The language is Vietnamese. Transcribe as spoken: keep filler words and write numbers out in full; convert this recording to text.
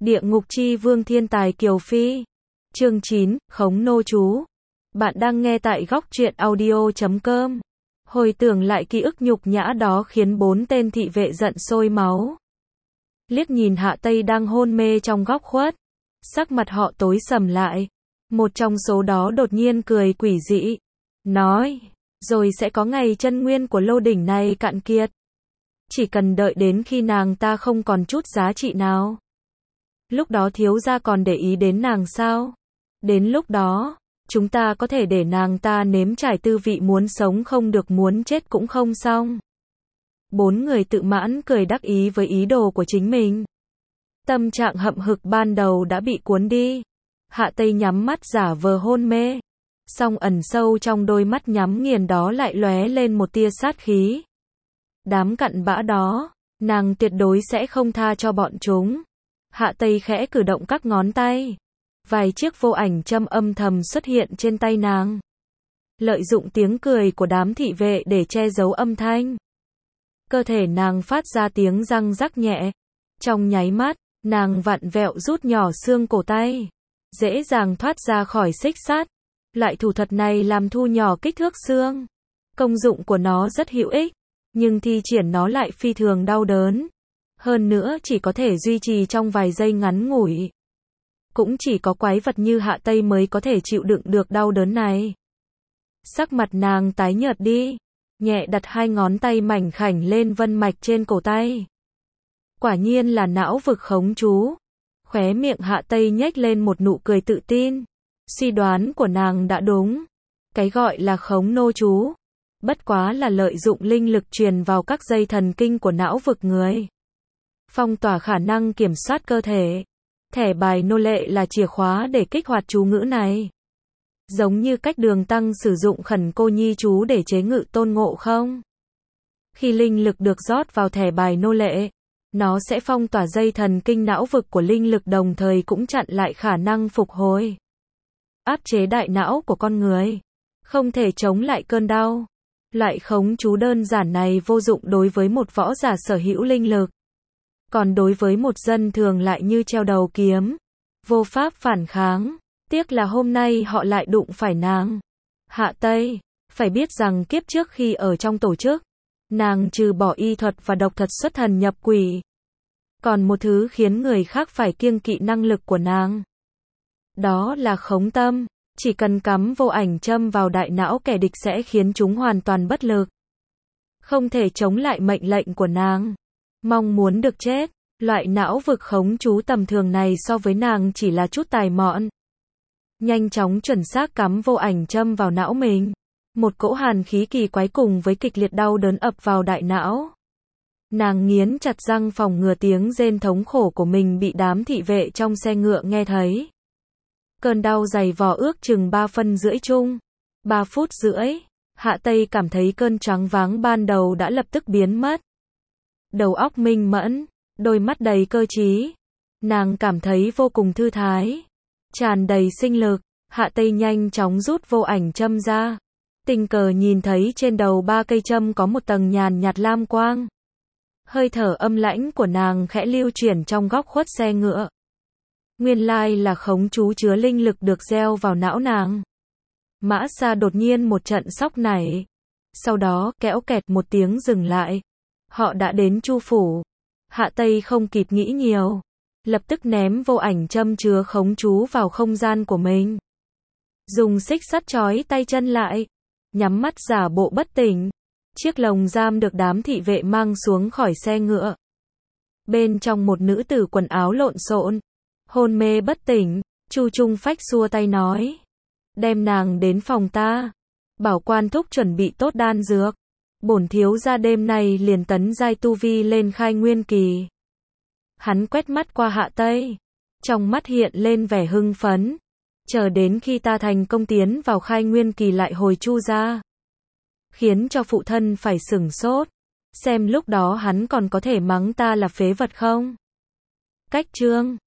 Địa ngục chi vương thiên tài Kiều Phi. Chương chín, Khống nô chú. Bạn đang nghe tại góc truyện audio chấm com. Hồi tưởng lại ký ức nhục nhã đó khiến bốn tên thị vệ giận sôi máu. Liếc nhìn Hạ Tây đang hôn mê trong góc khuất. Sắc mặt họ tối sầm lại. Một trong số đó đột nhiên cười quỷ dị. Nói, rồi sẽ có ngày chân nguyên của lô đỉnh này cạn kiệt. Chỉ cần đợi đến khi nàng ta không còn chút giá trị nào. Lúc đó thiếu gia còn để ý đến nàng sao? Đến lúc đó, chúng ta có thể để nàng ta nếm trải tư vị muốn sống không được muốn chết cũng không xong. Bốn người tự mãn cười đắc ý với ý đồ của chính mình. Tâm trạng hậm hực ban đầu đã bị cuốn đi. Hạ Tây nhắm mắt giả vờ hôn mê. Song ẩn sâu trong đôi mắt nhắm nghiền đó lại lóe lên một tia sát khí. Đám cặn bã đó, nàng tuyệt đối sẽ không tha cho bọn chúng. Hạ Tây khẽ cử động các ngón tay. Vài chiếc vô ảnh châm âm thầm xuất hiện trên tay nàng. Lợi dụng tiếng cười của đám thị vệ để che giấu âm thanh. Cơ thể nàng phát ra tiếng răng rắc nhẹ. Trong nháy mắt, nàng vặn vẹo rút nhỏ xương cổ tay. Dễ dàng thoát ra khỏi xích sắt. Loại thủ thuật này làm thu nhỏ kích thước xương. Công dụng của nó rất hữu ích. Nhưng thi triển nó lại phi thường đau đớn. Hơn nữa chỉ có thể duy trì trong vài giây ngắn ngủi. Cũng chỉ có quái vật như Hạ Tây mới có thể chịu đựng được đau đớn này. Sắc mặt nàng tái nhợt đi. Nhẹ đặt hai ngón tay mảnh khảnh lên vân mạch trên cổ tay. Quả nhiên là não vực khống chú. Khóe miệng Hạ Tây nhếch lên một nụ cười tự tin. Suy đoán của nàng đã đúng. Cái gọi là khống nô chú. Bất quá là lợi dụng linh lực truyền vào các dây thần kinh của não vực người. Phong tỏa khả năng kiểm soát cơ thể. Thẻ bài nô lệ là chìa khóa để kích hoạt chú ngữ này. Giống như cách Đường Tăng sử dụng khẩn cô nhi chú để chế ngự Tôn Ngộ Không. Khi linh lực được rót vào thẻ bài nô lệ, nó sẽ phong tỏa dây thần kinh não vực của linh lực đồng thời cũng chặn lại khả năng phục hồi. Áp chế đại não của con người. Không thể chống lại cơn đau. Loại khống chú đơn giản này vô dụng đối với một võ giả sở hữu linh lực. Còn đối với một dân thường lại như treo đầu kiếm. Vô pháp phản kháng. Tiếc là hôm nay họ lại đụng phải nàng. Hạ Tây. Phải biết rằng kiếp trước khi ở trong tổ chức, nàng trừ bỏ y thuật và độc thuật xuất thần nhập quỷ. Còn một thứ khiến người khác phải kiêng kỵ năng lực của nàng. Đó là khống tâm. Chỉ cần cắm vô ảnh châm vào đại não kẻ địch sẽ khiến chúng hoàn toàn bất lực. Không thể chống lại mệnh lệnh của nàng. Mong muốn được chết. Loại não vực khống chú tầm thường này so với nàng chỉ là chút tài mọn. Nhanh chóng chuẩn xác cắm vô ảnh châm vào não mình. Một cỗ hàn khí kỳ quái cùng với kịch liệt đau đớn ập vào đại não. Nàng nghiến chặt răng phòng ngừa tiếng rên thống khổ của mình bị đám thị vệ trong xe ngựa nghe thấy. Cơn đau dày vò ước chừng ba phân rưỡi chung. Ba phút rưỡi. Hạ Tây cảm thấy cơn choáng váng ban đầu đã lập tức biến mất. Đầu óc minh mẫn. Đôi mắt đầy cơ trí. Nàng cảm thấy vô cùng thư thái. Tràn đầy sinh lực. Hạ Tây nhanh chóng rút vô ảnh châm ra. Tình cờ nhìn thấy trên đầu ba cây châm có một tầng nhàn nhạt lam quang. Hơi thở âm lãnh của nàng khẽ lưu chuyển trong góc khuất xe ngựa. Nguyên lai là khống chú chứa linh lực được gieo vào não nàng. Mã Sa đột nhiên một trận sốc nảy. Sau đó, kẽo kẹt một tiếng dừng lại. Họ đã đến Chu phủ. Hạ Tây không kịp nghĩ nhiều. Lập tức ném vô ảnh châm chứa khống chú vào không gian của mình. Dùng xích sắt trói tay chân lại. Nhắm mắt giả bộ bất tỉnh. Chiếc lồng giam được đám thị vệ mang xuống khỏi xe ngựa. Bên trong một nữ tử quần áo lộn xộn. Hôn mê bất tỉnh, Chu Trung Phách xua tay nói. Đem nàng đến phòng ta. Bảo quan thúc chuẩn bị tốt đan dược. Bổn thiếu gia đêm nay liền tấn giai tu vi lên khai nguyên kỳ. Hắn quét mắt qua Hạ Tây. Trong mắt hiện lên vẻ hưng phấn. Chờ đến khi ta thành công tiến vào khai nguyên kỳ lại hồi Chu gia. Khiến cho phụ thân phải sửng sốt. Xem lúc đó hắn còn có thể mắng ta là phế vật không? Cách chương.